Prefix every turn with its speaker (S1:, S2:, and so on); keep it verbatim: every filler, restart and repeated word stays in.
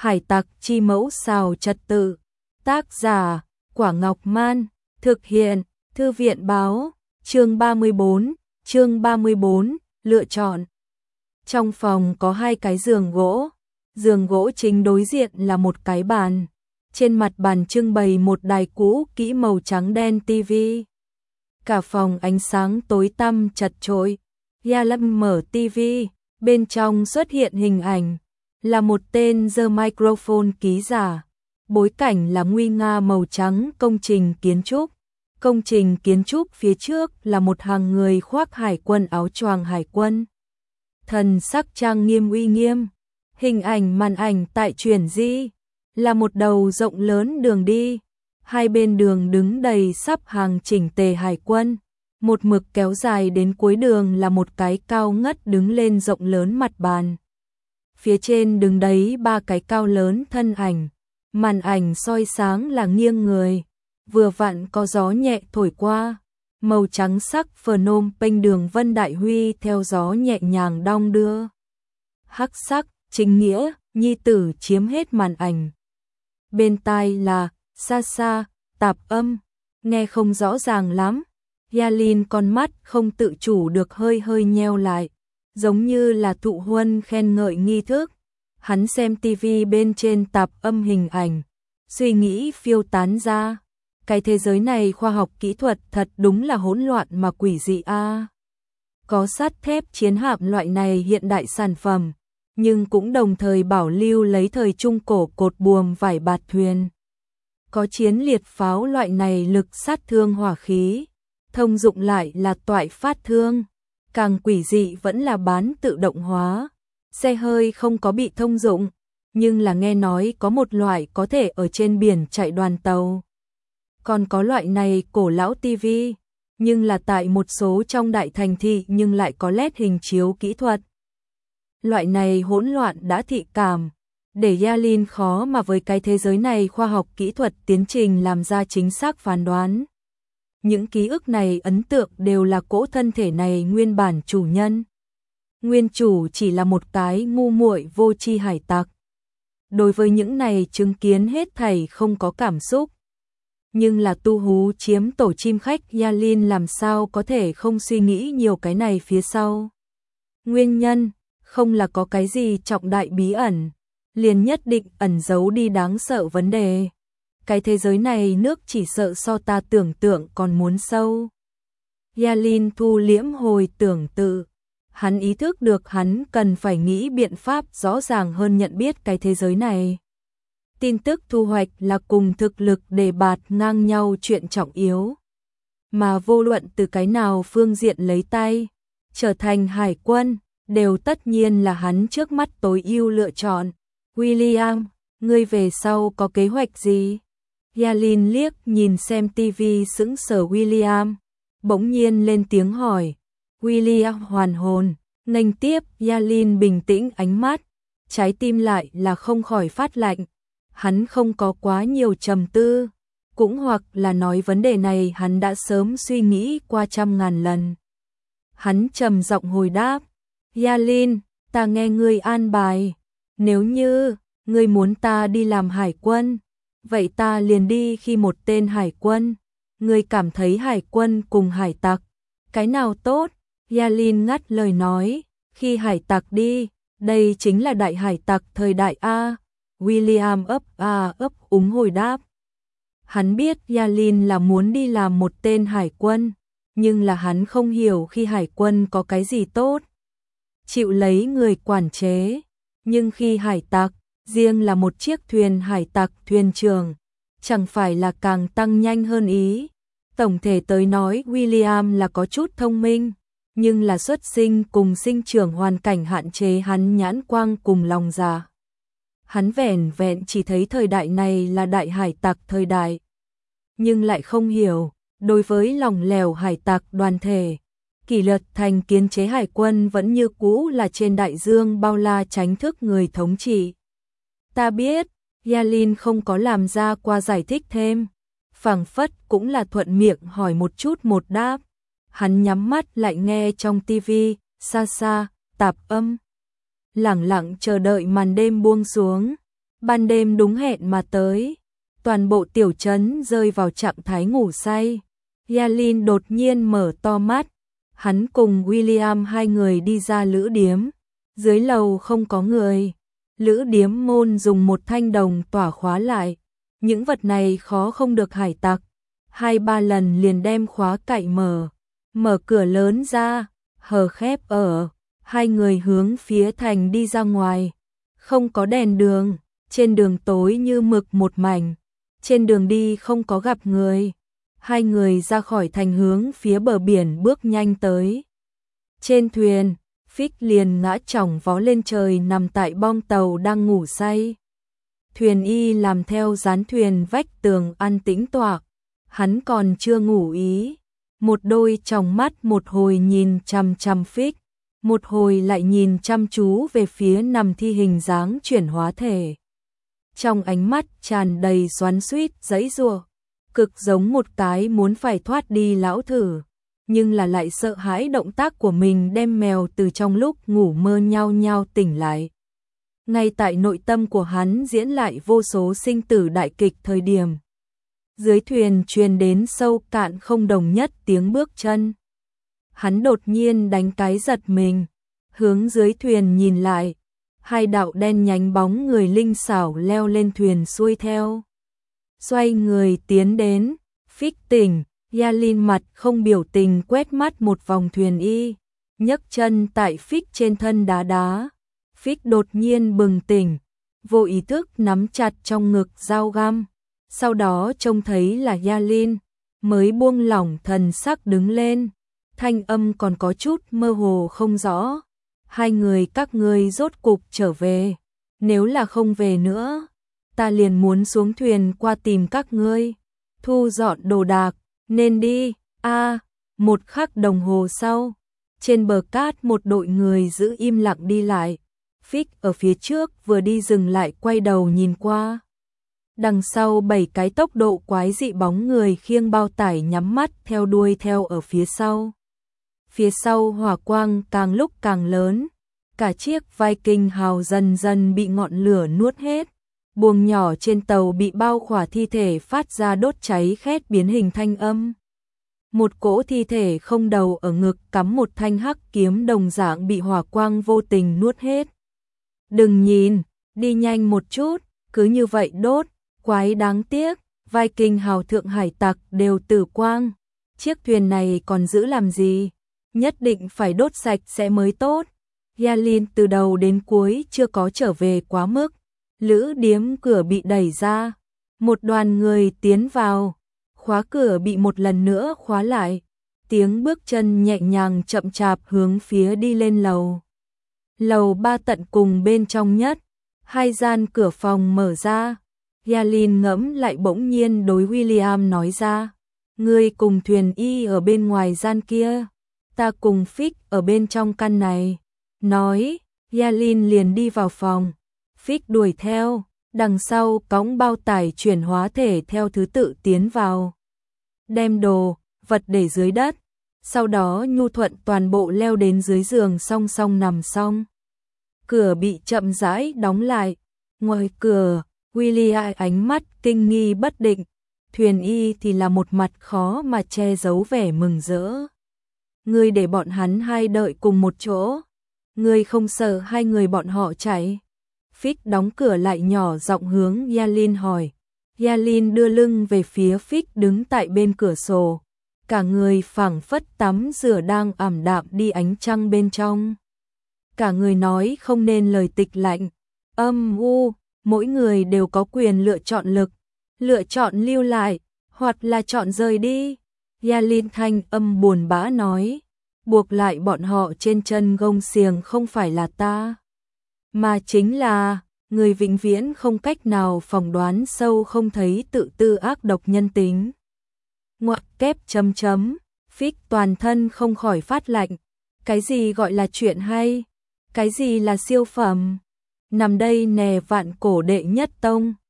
S1: Hải tặc chi mẫu xào trật tự. Tác giả, Quả Ngọc Man. Thực hiện, Thư viện Báo. Chương ba mươi bốn, chương ba mươi bốn, lựa chọn. Trong phòng có hai cái giường gỗ. Giường gỗ chính đối diện là một cái bàn. Trên mặt bàn trưng bày một đài cũ kỹ màu trắng đen tivi. Cả phòng ánh sáng tối tăm chật chội. Ya Lâm mở tivi, bên trong xuất hiện hình ảnh là một tên giơ microphone ký giả. Bối cảnh là nguy nga màu trắng công trình kiến trúc. Công trình kiến trúc phía trước là một hàng người khoác hải quân áo choàng hải quân. Thần sắc trang nghiêm uy nghiêm. Hình ảnh màn ảnh tại chuyển di là một đầu rộng lớn đường đi. Hai bên đường đứng đầy sắp hàng chỉnh tề hải quân. Một mực kéo dài đến cuối đường là một cái cao ngất đứng lên rộng lớn mặt bàn. Phía trên đứng đấy ba cái cao lớn thân ảnh. Màn ảnh soi sáng là nghiêng người. Vừa vặn có gió nhẹ thổi qua. Màu trắng sắc Phnom Penh đường Vân Đại Huy theo gió nhẹ nhàng đong đưa. Hắc sắc, chính nghĩa, nhi tử chiếm hết màn ảnh. Bên tai là, xa xa, tạp âm, nghe không rõ ràng lắm. Yalin con mắt không tự chủ được hơi hơi nheo lại, giống như là thụ huân khen ngợi nghi thức. Hắn xem tivi bên trên tạp âm hình ảnh, suy nghĩ phiêu tán ra. Cái thế giới này khoa học kỹ thuật thật đúng là hỗn loạn mà quỷ dị a. À. Có sắt thép chiến hạm loại này hiện đại sản phẩm, nhưng cũng đồng thời bảo lưu lấy thời trung cổ cột buồm vải bạt thuyền. Có chiến liệt pháo loại này lực sát thương hỏa khí, thông dụng lại là toại phát thương. Càng quỷ dị vẫn là bán tự động hóa. Xe hơi không có bị thông dụng, nhưng là nghe nói có một loại có thể ở trên biển chạy đoàn tàu. Còn có loại này cổ lão tivi, nhưng là tại một số trong đại thành thị nhưng lại có led hình chiếu kỹ thuật. Loại này hỗn loạn đã thị cảm, để Yalin khó mà với cái thế giới này khoa học kỹ thuật tiến trình làm ra chính xác phán đoán. Những ký ức này ấn tượng đều là cỗ thân thể này nguyên bản chủ nhân. Nguyên chủ chỉ là một cái ngu muội vô tri hải tặc. Đối với những này chứng kiến hết thảy không có cảm xúc. Nhưng là tu hú chiếm tổ chim khách Yalin làm sao có thể không suy nghĩ nhiều cái này phía sau. Nguyên nhân, không là có cái gì trọng đại bí ẩn, liền nhất định ẩn giấu đi đáng sợ vấn đề. Cái thế giới này nước chỉ sợ so ta tưởng tượng còn muốn sâu. Yalin thu liễm hồi tưởng tự. Hắn ý thức được hắn cần phải nghĩ biện pháp rõ ràng hơn nhận biết cái thế giới này. Tin tức thu hoạch là cùng thực lực đề bạt ngang nhau chuyện trọng yếu. Mà vô luận từ cái nào phương diện lấy tay, trở thành hải quân, đều tất nhiên là hắn trước mắt tối ưu lựa chọn. William, ngươi về sau có kế hoạch gì? Yalin liếc nhìn xem tivi sững sờ William, bỗng nhiên lên tiếng hỏi. William hoàn hồn, nghênh tiếp Yalin bình tĩnh ánh mắt, trái tim lại là không khỏi phát lạnh. Hắn không có quá nhiều trầm tư, cũng hoặc là nói vấn đề này hắn đã sớm suy nghĩ qua trăm ngàn lần. Hắn trầm giọng hồi đáp, Yalin, ta nghe ngươi an bài, nếu như ngươi muốn ta đi làm hải quân, vậy ta liền đi khi một tên hải quân. Ngươi cảm thấy hải quân cùng hải tặc, cái nào tốt? Yalin ngắt lời nói, khi hải tặc đi, đây chính là đại hải tặc thời đại A. William ấp a ấp úng hồi đáp. Hắn biết Yalin là muốn đi làm một tên hải quân, nhưng là hắn không hiểu khi hải quân có cái gì tốt. Chịu lấy người quản chế, nhưng khi hải tặc, riêng là một chiếc thuyền hải tặc thuyền trưởng, chẳng phải là càng tăng nhanh hơn ý. Tổng thể tới nói William là có chút thông minh, nhưng là xuất sinh cùng sinh trưởng hoàn cảnh hạn chế hắn nhãn quang cùng lòng dạ. Hắn vẻn vẹn chỉ thấy thời đại này là đại hải tặc thời đại, nhưng lại không hiểu, đối với lòng lèo hải tặc đoàn thể, kỷ luật thành kiến chế hải quân vẫn như cũ là trên đại dương bao la tránh thức người thống trị. Ta biết, Yalin không có làm ra qua giải thích thêm, phảng phất cũng là thuận miệng hỏi một chút một đáp. Hắn nhắm mắt lại nghe trong tivi, xa xa, tạp âm. Lẳng lặng chờ đợi màn đêm buông xuống. Ban đêm đúng hẹn mà tới, toàn bộ tiểu trấn rơi vào trạng thái ngủ say. Yalin đột nhiên mở to mắt, hắn cùng William hai người đi ra lữ điếm, dưới lầu không có người. Lữ điếm môn dùng một thanh đồng tỏa khóa lại, những vật này khó không được hải tặc. Hai ba lần liền đem khóa cậy mở, mở cửa lớn ra, hờ khép ở, hai người hướng phía thành đi ra ngoài. Không có đèn đường, trên đường tối như mực một mảnh, trên đường đi không có gặp người. Hai người ra khỏi thành hướng phía bờ biển bước nhanh tới. Trên thuyền, Fix liền ngã chỏng vó lên trời nằm tại bong tàu đang ngủ say. Thuyền y làm theo dán thuyền vách tường an tĩnh toạc, hắn còn chưa ngủ ý. Một đôi tròng mắt một hồi nhìn chằm chằm Fix, một hồi lại nhìn chăm chú về phía nằm thi hình dáng chuyển hóa thể. Trong ánh mắt tràn đầy xoắn xuýt giãy giụa, cực giống một cái muốn phải thoát đi lão thử, nhưng là lại sợ hãi động tác của mình đem mèo từ trong lúc ngủ mơ nhao nhao tỉnh lại. Ngay tại nội tâm của hắn diễn lại vô số sinh tử đại kịch thời điểm. Dưới thuyền truyền đến sâu cạn không đồng nhất tiếng bước chân. Hắn đột nhiên đánh cái giật mình, hướng dưới thuyền nhìn lại, hai đạo đen nhánh bóng người linh xảo leo lên thuyền xuôi theo. Xoay người tiến đến, Fix tỉnh, Yalin mặt không biểu tình quét mắt một vòng thuyền y, nhấc chân tại Fix trên thân đá đá. Fix đột nhiên bừng tỉnh, vô ý thức nắm chặt trong ngực dao găm, sau đó trông thấy là Yalin, mới buông lỏng thần sắc đứng lên, thanh âm còn có chút mơ hồ không rõ. Hai người các ngươi rốt cục trở về, nếu là không về nữa, ta liền muốn xuống thuyền qua tìm các ngươi, thu dọn đồ đạc, nên đi. A, à, một khắc đồng hồ sau, trên bờ cát một đội người giữ im lặng đi lại. Fix ở phía trước vừa đi dừng lại quay đầu nhìn qua. Đằng sau bảy cái tốc độ quái dị bóng người khiêng bao tải nhắm mắt theo đuôi theo ở phía sau. Phía sau hỏa quang càng lúc càng lớn, cả chiếc Viking hào dần dần bị ngọn lửa nuốt hết. Buồng nhỏ trên tàu bị bao khỏa thi thể phát ra đốt cháy khét biến hình thanh âm. Một cỗ thi thể không đầu ở ngực cắm một thanh hắc kiếm đồng dạng bị hỏa quang vô tình nuốt hết. Đừng nhìn, đi nhanh một chút, cứ như vậy đốt, quái đáng tiếc, Viking hào thượng hải tặc đều tử quang. Chiếc thuyền này còn giữ làm gì? Nhất định phải đốt sạch sẽ mới tốt. Yalin từ đầu đến cuối chưa có trở về quá mức. Lữ điếm cửa bị đẩy ra, một đoàn người tiến vào, khóa cửa bị một lần nữa khóa lại, tiếng bước chân nhẹ nhàng chậm chạp hướng phía đi lên lầu. Lầu ba tận cùng bên trong nhất, hai gian cửa phòng mở ra, Yalin ngẫm lại bỗng nhiên đối William nói ra, ngươi cùng thuyền y ở bên ngoài gian kia, ta cùng Fix ở bên trong căn này. Nói, Yalin liền đi vào phòng. Fix đuổi theo, đằng sau cõng bao tải chuyển hóa thể theo thứ tự tiến vào. Đem đồ, vật để dưới đất, sau đó nhu thuận toàn bộ leo đến dưới giường song song nằm xong. Cửa bị chậm rãi đóng lại, ngoài cửa, William ánh mắt kinh nghi bất định, thuyền y thì là một mặt khó mà che giấu vẻ mừng rỡ. Ngươi để bọn hắn hai đợi cùng một chỗ, ngươi không sợ hai người bọn họ chạy? Fix đóng cửa lại nhỏ giọng hướng Yalin hỏi. Yalin đưa lưng về phía Fix đứng tại bên cửa sổ, cả người phảng phất tắm rửa đang ảm đạm đi ánh trăng bên trong. Cả người nói không nên lời tịch lạnh, âm u, mỗi người đều có quyền lựa chọn lực, lựa chọn lưu lại, hoặc là chọn rời đi. Yalin thanh âm buồn bã nói, buộc lại bọn họ trên chân gông xiềng không phải là ta, mà chính là người vĩnh viễn không cách nào phỏng đoán sâu không thấy tự tư ác độc nhân tính. Ngoặc kép chấm chấm, Fix toàn thân không khỏi phát lạnh, cái gì gọi là chuyện hay, cái gì là siêu phẩm, nằm đây nè vạn cổ đệ nhất tông.